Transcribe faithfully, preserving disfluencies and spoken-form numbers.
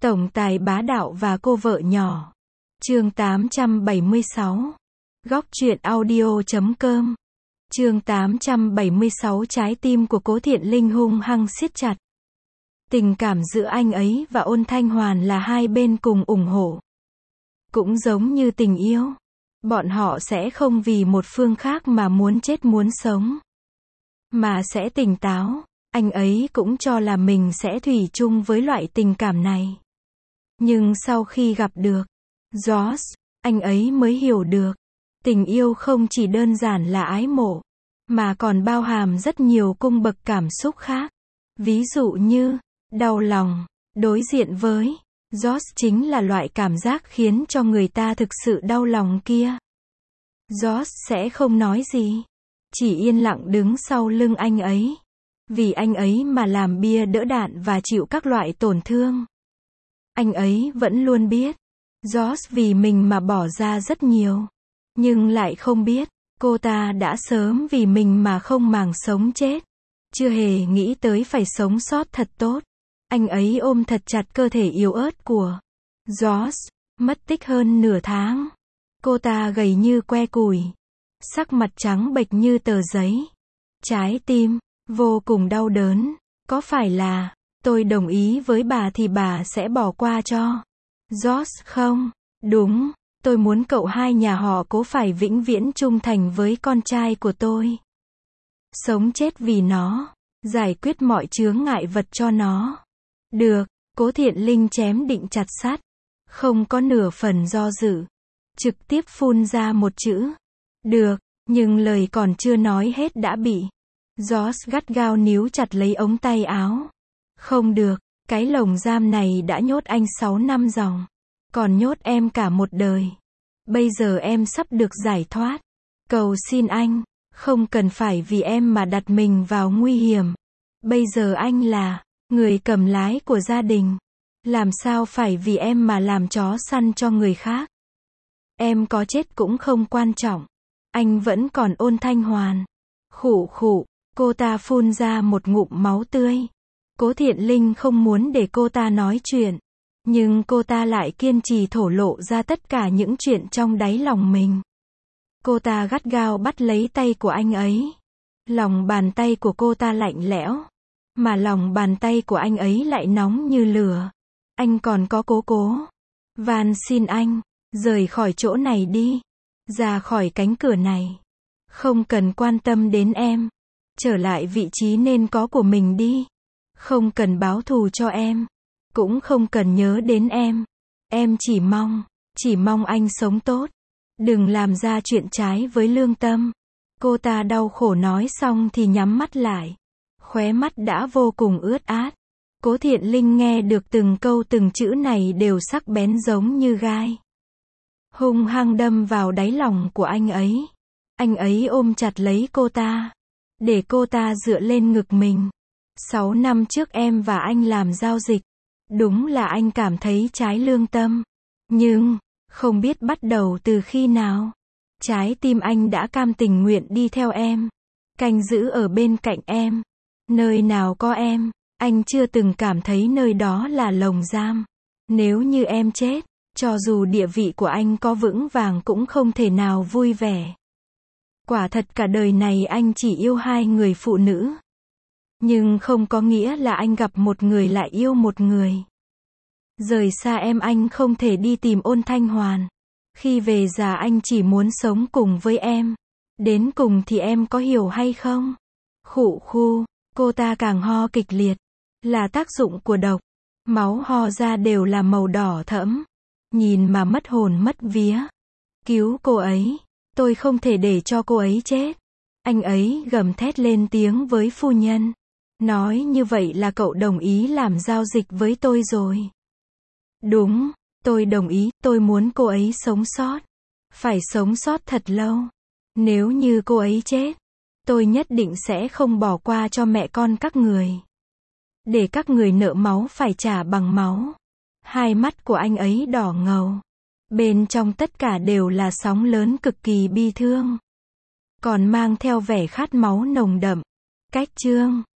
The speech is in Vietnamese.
Tổng tài bá đạo và cô vợ nhỏ. Chương tám trăm bảy mươi sáu. Góc truyện audio chấm com. Chương tám trăm bảy mươi sáu. Trái tim của Cố Thiện Linh hung hăng siết chặt. Tình cảm giữa anh ấy và Ôn Thanh Hoàn là hai bên cùng ủng hộ. Cũng giống như tình yêu, bọn họ sẽ không vì một phương khác mà muốn chết muốn sống, mà sẽ tỉnh táo. Anh ấy cũng cho là mình sẽ thủy chung với loại tình cảm này. Nhưng sau khi gặp được Josh, anh ấy mới hiểu được, tình yêu không chỉ đơn giản là ái mộ, mà còn bao hàm rất nhiều cung bậc cảm xúc khác. Ví dụ như, đau lòng. Đối diện với Josh chính là loại cảm giác khiến cho người ta thực sự đau lòng kia. Josh sẽ không nói gì, chỉ yên lặng đứng sau lưng anh ấy. Vì anh ấy mà làm bia đỡ đạn và chịu các loại tổn thương. Anh ấy vẫn luôn biết, Josh vì mình mà bỏ ra rất nhiều. Nhưng lại không biết, cô ta đã sớm vì mình mà không màng sống chết. Chưa hề nghĩ tới phải sống sót thật tốt. Anh ấy ôm thật chặt cơ thể yếu ớt của Josh, mất tích hơn nửa tháng. Cô ta gầy như que củi, sắc mặt trắng bệch như tờ giấy. Trái tim vô cùng đau đớn. Có phải là tôi đồng ý với bà thì bà sẽ bỏ qua cho Josh không? Đúng, tôi muốn cậu hai nhà họ Cố phải vĩnh viễn trung thành với con trai của tôi. Sống chết vì nó, giải quyết mọi chướng ngại vật cho nó. Được, Cố Thiện Linh chém định chặt sắt, không có nửa phần do dự, trực tiếp phun ra một chữ. Được, nhưng lời còn chưa nói hết đã bị Josh gắt gao níu chặt lấy ống tay áo. Không được, cái lồng giam này đã nhốt anh sáu năm dòng, còn nhốt em cả một đời. Bây giờ em sắp được giải thoát. Cầu xin anh, không cần phải vì em mà đặt mình vào nguy hiểm. Bây giờ anh là người cầm lái của gia đình. Làm sao phải vì em mà làm chó săn cho người khác. Em có chết cũng không quan trọng. Anh vẫn còn Ôn Thanh Hoàn. Khụ khụ, cô ta phun ra một ngụm máu tươi. Cố Thiện Linh không muốn để cô ta nói chuyện, nhưng cô ta lại kiên trì thổ lộ ra tất cả những chuyện trong đáy lòng mình. Cô ta gắt gao bắt lấy tay của anh ấy. Lòng bàn tay của cô ta lạnh lẽo, mà lòng bàn tay của anh ấy lại nóng như lửa. Anh còn có Cố Cố. Van xin anh, rời khỏi chỗ này đi. Ra khỏi cánh cửa này. Không cần quan tâm đến em. Trở lại vị trí nên có của mình đi. Không cần báo thù cho em. Cũng không cần nhớ đến em. Em chỉ mong, chỉ mong anh sống tốt. Đừng làm ra chuyện trái với lương tâm. Cô ta đau khổ nói xong thì nhắm mắt lại. Khóe mắt đã vô cùng ướt át. Cố Thiện Linh nghe được từng câu từng chữ này đều sắc bén giống như gai. Hung hăng đâm vào đáy lòng của anh ấy. Anh ấy ôm chặt lấy cô ta, để cô ta dựa lên ngực mình. Sáu năm trước em và anh làm giao dịch. Đúng là anh cảm thấy trái lương tâm. Nhưng, không biết bắt đầu từ khi nào, trái tim anh đã cam tình nguyện đi theo em. Canh giữ ở bên cạnh em. Nơi nào có em, anh chưa từng cảm thấy nơi đó là lồng giam. Nếu như em chết, cho dù địa vị của anh có vững vàng cũng không thể nào vui vẻ. Quả thật cả đời này anh chỉ yêu hai người phụ nữ. Nhưng không có nghĩa là anh gặp một người lại yêu một người. Rời xa em anh không thể đi tìm Ôn Thanh Hoàn. Khi về già anh chỉ muốn sống cùng với em. Đến cùng thì em có hiểu hay không? Khụ khu, cô ta càng ho kịch liệt. Là tác dụng của độc. Máu ho ra đều là màu đỏ thẫm. Nhìn mà mất hồn mất vía. Cứu cô ấy. Tôi không thể để cho cô ấy chết. Anh ấy gầm thét lên tiếng với phu nhân. Nói như vậy là cậu đồng ý làm giao dịch với tôi rồi. Đúng, tôi đồng ý, tôi muốn cô ấy sống sót. Phải sống sót thật lâu. Nếu như cô ấy chết, tôi nhất định sẽ không bỏ qua cho mẹ con các người. Để các người nợ máu phải trả bằng máu. Hai mắt của anh ấy đỏ ngầu. Bên trong tất cả đều là sóng lớn cực kỳ bi thương. Còn mang theo vẻ khát máu nồng đậm. Cách chương